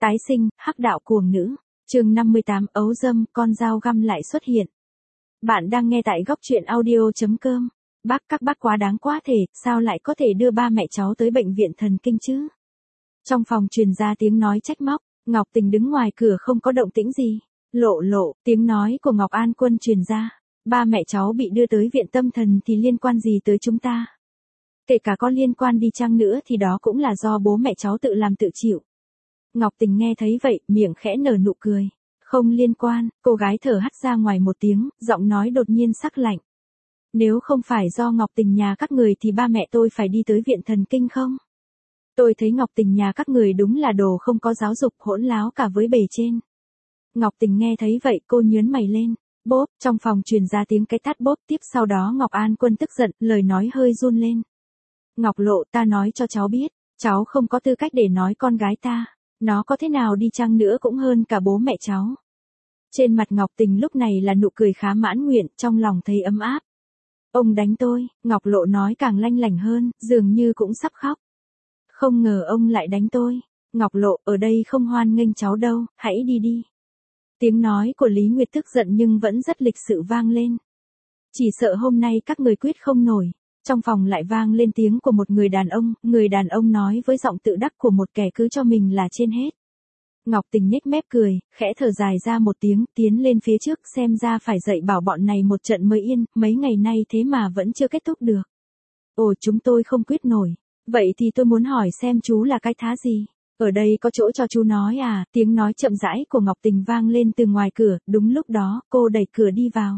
Tái sinh, hắc đạo cuồng nữ. Chương 58, ấu dâm, con dao găm lại xuất hiện. Bạn đang nghe tại góc truyện audio.com. Các bác quá đáng quá thể, sao lại có thể đưa ba mẹ cháu tới bệnh viện thần kinh chứ? Trong phòng truyền ra tiếng nói trách móc, Ngọc Tình đứng ngoài cửa không có động tĩnh gì. Lộ, tiếng nói của Ngọc An Quân truyền ra. Ba mẹ cháu bị đưa tới viện tâm thần thì liên quan gì tới chúng ta? Kể cả có liên quan đi chăng nữa thì đó cũng là do bố mẹ cháu tự làm tự chịu. Ngọc Tình nghe thấy vậy, miệng khẽ nở nụ cười. Không liên quan, cô gái thở hắt ra ngoài một tiếng, giọng nói đột nhiên sắc lạnh. Nếu không phải do Ngọc Tình nhà các người thì ba mẹ tôi phải đi tới viện thần kinh không? Tôi thấy Ngọc Tình nhà các người đúng là đồ không có giáo dục, hỗn láo cả với bề trên. Ngọc Tình nghe thấy vậy cô nhướng mày lên. Bốp, trong phòng truyền ra tiếng cái tát bốp, tiếp sau đó Ngọc An Quân tức giận, lời nói hơi run lên. Ngọc Lộ, ta nói cho cháu biết, cháu không có tư cách để nói con gái ta. Nó có thế nào đi chăng nữa cũng hơn cả bố mẹ cháu. Trên mặt Ngọc Tình lúc này là nụ cười khá mãn nguyện, trong lòng thấy ấm áp. Ông đánh tôi, Ngọc Lộ nói càng lanh lảnh hơn, dường như cũng sắp khóc. Không ngờ ông lại đánh tôi. Ngọc Lộ, ở đây không hoan nghênh cháu đâu, hãy đi đi. Tiếng nói của Lý Nguyệt tức giận nhưng vẫn rất lịch sự vang lên. Chỉ sợ hôm nay các người quyết không nổi. Trong phòng lại vang lên tiếng của một người đàn ông nói với giọng tự đắc của một kẻ cứ cho mình là trên hết. Ngọc Tình nhếch mép cười, khẽ thở dài ra một tiếng, tiến lên phía trước, xem ra phải dạy bảo bọn này một trận mới yên, mấy ngày nay thế mà vẫn chưa kết thúc được. Ồ, chúng tôi không quyết nổi. Vậy thì tôi muốn hỏi xem chú là cái thá gì? Ở đây có chỗ cho chú nói à? Tiếng nói chậm rãi của Ngọc Tình vang lên từ ngoài cửa, đúng lúc đó, cô đẩy cửa đi vào.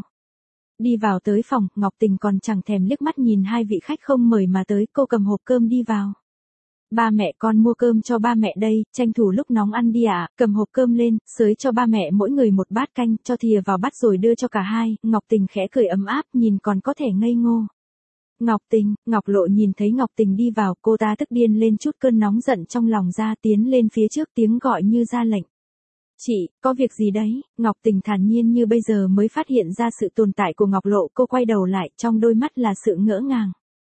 Đi vào tới phòng, Ngọc Tình còn chẳng thèm liếc mắt nhìn hai vị khách không mời mà tới, cô cầm hộp cơm đi vào. Ba mẹ con mua cơm cho ba mẹ đây, tranh thủ lúc nóng ăn đi ạ. Cầm hộp cơm lên, xới cho ba mẹ mỗi người một bát canh, cho thìa vào bát rồi đưa cho cả hai. Ngọc Tình khẽ cười ấm áp, nhìn còn có thể ngây ngô. Ngọc Tình, Ngọc Lộ nhìn thấy Ngọc Tình đi vào, cô ta tức điên lên chút cơn nóng giận trong lòng ra, tiến lên phía trước, tiếng gọi như ra lệnh. Chị, có việc gì đấy? Ngọc Tình thản nhiên như bây giờ mới phát hiện ra sự tồn tại của Ngọc Lộ, cô quay đầu lại, trong đôi mắt là sự ngỡ ngàng.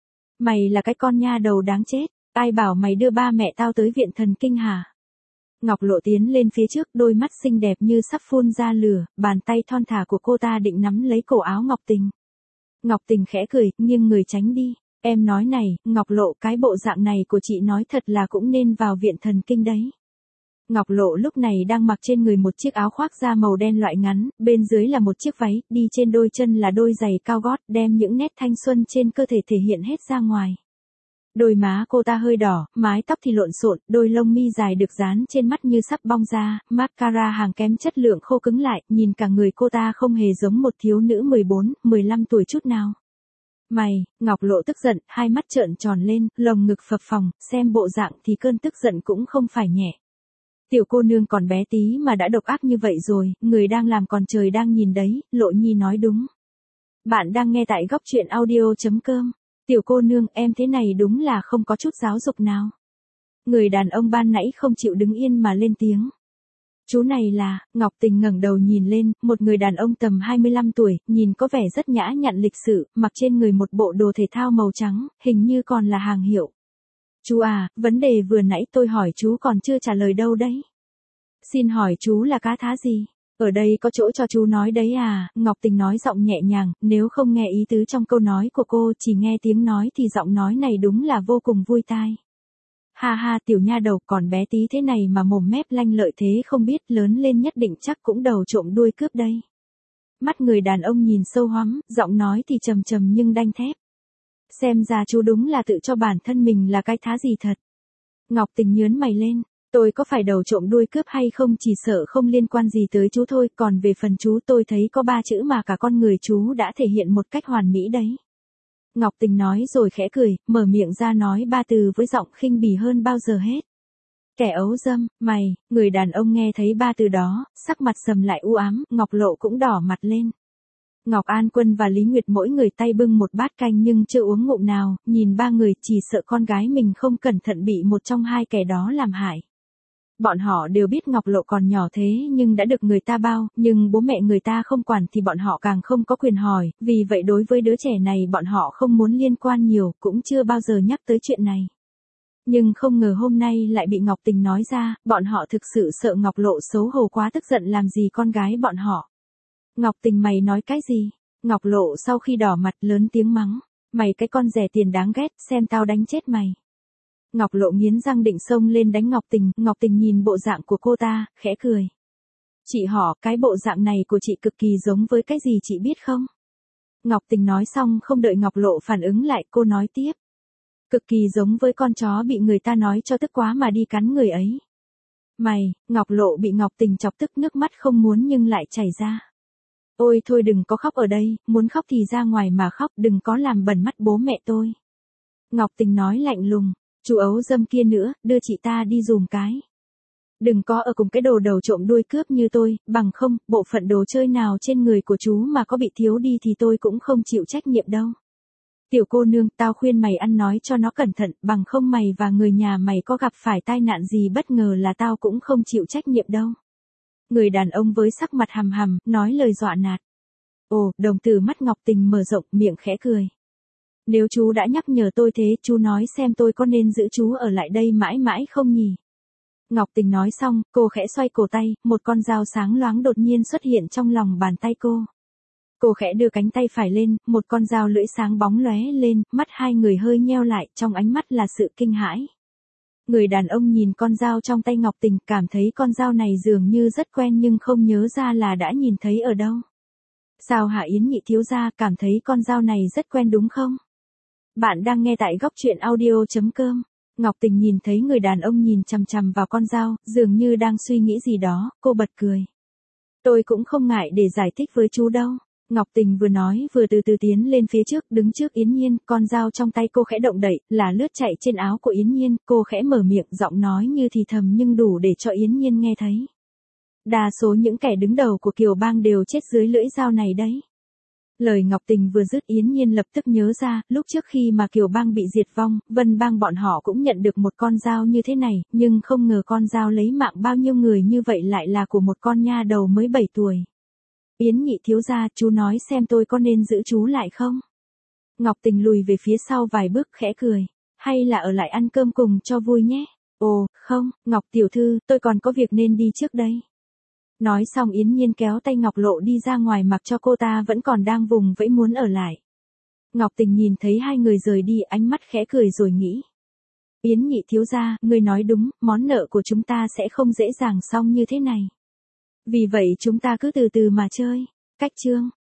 Mày là cái con nha đầu đáng chết, ai bảo mày đưa ba mẹ tao tới viện thần kinh hả? Ngọc Lộ tiến lên phía trước, đôi mắt xinh đẹp như sắp phun ra lửa, bàn tay thon thả của cô ta định nắm lấy cổ áo Ngọc Tình. Ngọc Tình khẽ cười, nghiêng người tránh đi. Em nói này, Ngọc Lộ, cái bộ dạng này của chị nói thật là cũng nên vào viện thần kinh đấy. Ngọc Lộ lúc này đang mặc trên người một chiếc áo khoác da màu đen loại ngắn, bên dưới là một chiếc váy, đi trên đôi chân là đôi giày cao gót, đem những nét thanh xuân trên cơ thể thể hiện hết ra ngoài. Đôi má cô ta hơi đỏ, mái tóc thì lộn xộn, đôi lông mi dài được dán trên mắt như sắp bong ra, mascara hàng kém chất lượng khô cứng lại, nhìn cả người cô ta không hề giống một thiếu nữ 14, 15 tuổi chút nào. Mày, Ngọc Lộ tức giận, hai mắt trợn tròn lên, lồng ngực phập phồng, xem bộ dạng thì cơn tức giận cũng không phải nhẹ. Tiểu cô nương còn bé tí mà đã độc ác như vậy rồi, người đang làm còn trời đang nhìn đấy, Lộ Nhi nói đúng. Bạn đang nghe tại góc truyện audio.com. Tiểu cô nương, em thế này đúng là không có chút giáo dục nào. Người đàn ông ban nãy không chịu đứng yên mà lên tiếng. Chú này là, Ngọc Tình ngẩng đầu nhìn lên, một người đàn ông tầm 25 tuổi, nhìn có vẻ rất nhã nhặn lịch sự, mặc trên người một bộ đồ thể thao màu trắng, hình như còn là hàng hiệu. Chú à, vấn đề vừa nãy tôi hỏi chú còn chưa trả lời đâu đấy. Xin hỏi chú là cá thá gì? Ở đây có chỗ cho chú nói đấy à, Ngọc Tình nói giọng nhẹ nhàng, nếu không nghe ý tứ trong câu nói của cô, chỉ nghe tiếng nói thì giọng nói này đúng là vô cùng vui tai. Ha ha, tiểu nha đầu còn bé tí thế này mà mồm mép lanh lợi thế không biết, lớn lên nhất định chắc cũng đầu trộm đuôi cướp đây. Mắt người đàn ông nhìn sâu hoắm, giọng nói thì trầm trầm nhưng đanh thép. Xem ra chú đúng là tự cho bản thân mình là cái thá gì thật. Ngọc Tình nhướng mày lên. Tôi có phải đầu trộm đuôi cướp hay không chỉ sợ không liên quan gì tới chú thôi, còn về phần chú tôi thấy có 3 chữ mà cả con người chú đã thể hiện một cách hoàn mỹ đấy. Ngọc Tình nói rồi khẽ cười, mở miệng ra nói 3 từ với giọng khinh bỉ hơn bao giờ hết. Kẻ ấu dâm, mày, người đàn ông nghe thấy 3 từ đó, sắc mặt sầm lại u ám, Ngọc Lộ cũng đỏ mặt lên. Ngọc An Quân và Lý Nguyệt mỗi người tay bưng một bát canh nhưng chưa uống ngụm nào, nhìn 3 người chỉ sợ con gái mình không cẩn thận bị một trong hai kẻ đó làm hại. Bọn họ đều biết Ngọc Lộ còn nhỏ thế nhưng đã được người ta bao, nhưng bố mẹ người ta không quản thì bọn họ càng không có quyền hỏi, vì vậy đối với đứa trẻ này bọn họ không muốn liên quan nhiều, cũng chưa bao giờ nhắc tới chuyện này. Nhưng không ngờ hôm nay lại bị Ngọc Tình nói ra, bọn họ thực sự sợ Ngọc Lộ xấu hổ quá tức giận làm gì con gái bọn họ. Ngọc Tình mày nói cái gì? Ngọc Lộ sau khi đỏ mặt lớn tiếng mắng, mày cái con rẻ tiền đáng ghét, xem tao đánh chết mày. Ngọc Lộ nghiến răng định xông lên đánh Ngọc Tình nhìn bộ dạng của cô ta, khẽ cười. Chị họ, cái bộ dạng này của chị cực kỳ giống với cái gì chị biết không? Ngọc Tình nói xong không đợi Ngọc Lộ phản ứng lại, cô nói tiếp. Cực kỳ giống với con chó bị người ta nói cho tức quá mà đi cắn người ấy. Mày, Ngọc Lộ bị Ngọc Tình chọc tức nước mắt không muốn nhưng lại chảy ra. Ôi thôi đừng có khóc ở đây, muốn khóc thì ra ngoài mà khóc, đừng có làm bẩn mắt bố mẹ tôi. Ngọc Tình nói lạnh lùng, chú ấu dâm kia nữa, đưa chị ta đi dùm cái. Đừng có ở cùng cái đồ đầu trộm đuôi cướp như tôi, bằng không, bộ phận đồ chơi nào trên người của chú mà có bị thiếu đi thì tôi cũng không chịu trách nhiệm đâu. Tiểu cô nương, tao khuyên mày ăn nói cho nó cẩn thận, bằng không mày và người nhà mày có gặp phải tai nạn gì bất ngờ là tao cũng không chịu trách nhiệm đâu. Người đàn ông với sắc mặt hầm hầm, nói lời dọa nạt. Ồ, đồng tử mắt Ngọc Tình mở rộng, miệng khẽ cười. Nếu chú đã nhắc nhở tôi thế, chú nói xem tôi có nên giữ chú ở lại đây mãi mãi không nhỉ? Ngọc Tình nói xong, cô khẽ xoay cổ tay, một con dao sáng loáng đột nhiên xuất hiện trong lòng bàn tay cô. Cô khẽ đưa cánh tay phải lên, một con dao lưỡi sáng bóng lóe lên, mắt hai người hơi nheo lại, trong ánh mắt là sự kinh hãi. Người đàn ông nhìn con dao trong tay Ngọc Tình, cảm thấy con dao này dường như rất quen nhưng không nhớ ra là đã nhìn thấy ở đâu. Sao hả Yến Nhị thiếu gia, cảm thấy con dao này rất quen đúng không? Bạn đang nghe tại góc truyện audio.com. Ngọc Tình nhìn thấy người đàn ông nhìn chằm chằm vào con dao, dường như đang suy nghĩ gì đó, cô bật cười. Tôi cũng không ngại để giải thích với chú đâu. Ngọc Tình vừa nói vừa từ từ tiến lên phía trước, đứng trước Yến Nhiên, con dao trong tay cô khẽ động đậy, là lướt chạy trên áo của Yến Nhiên, cô khẽ mở miệng, giọng nói như thì thầm nhưng đủ để cho Yến Nhiên nghe thấy. Đa số những kẻ đứng đầu của Kiều Bang đều chết dưới lưỡi dao này đấy. Lời Ngọc Tình vừa dứt Yến Nhiên lập tức nhớ ra, lúc trước khi mà Kiều Bang bị diệt vong, Vân Bang bọn họ cũng nhận được một con dao như thế này, nhưng không ngờ con dao lấy mạng bao nhiêu người như vậy lại là của một con nha đầu mới 7 tuổi. Yến Nhị thiếu gia, chú nói xem tôi có nên giữ chú lại không? Ngọc Tình lùi về phía sau vài bước khẽ cười. Hay là ở lại ăn cơm cùng cho vui nhé? Ồ, không, Ngọc tiểu thư, tôi còn có việc nên đi trước đây. Nói xong Yến Nhiên kéo tay Ngọc Lộ đi ra ngoài mặc cho cô ta vẫn còn đang vùng vẫy muốn ở lại. Ngọc Tình nhìn thấy hai người rời đi, ánh mắt khẽ cười rồi nghĩ. Yến Nhị thiếu gia, người nói đúng, món nợ của chúng ta sẽ không dễ dàng xong như thế này. Vì vậy chúng ta cứ từ từ mà chơi. Cách chương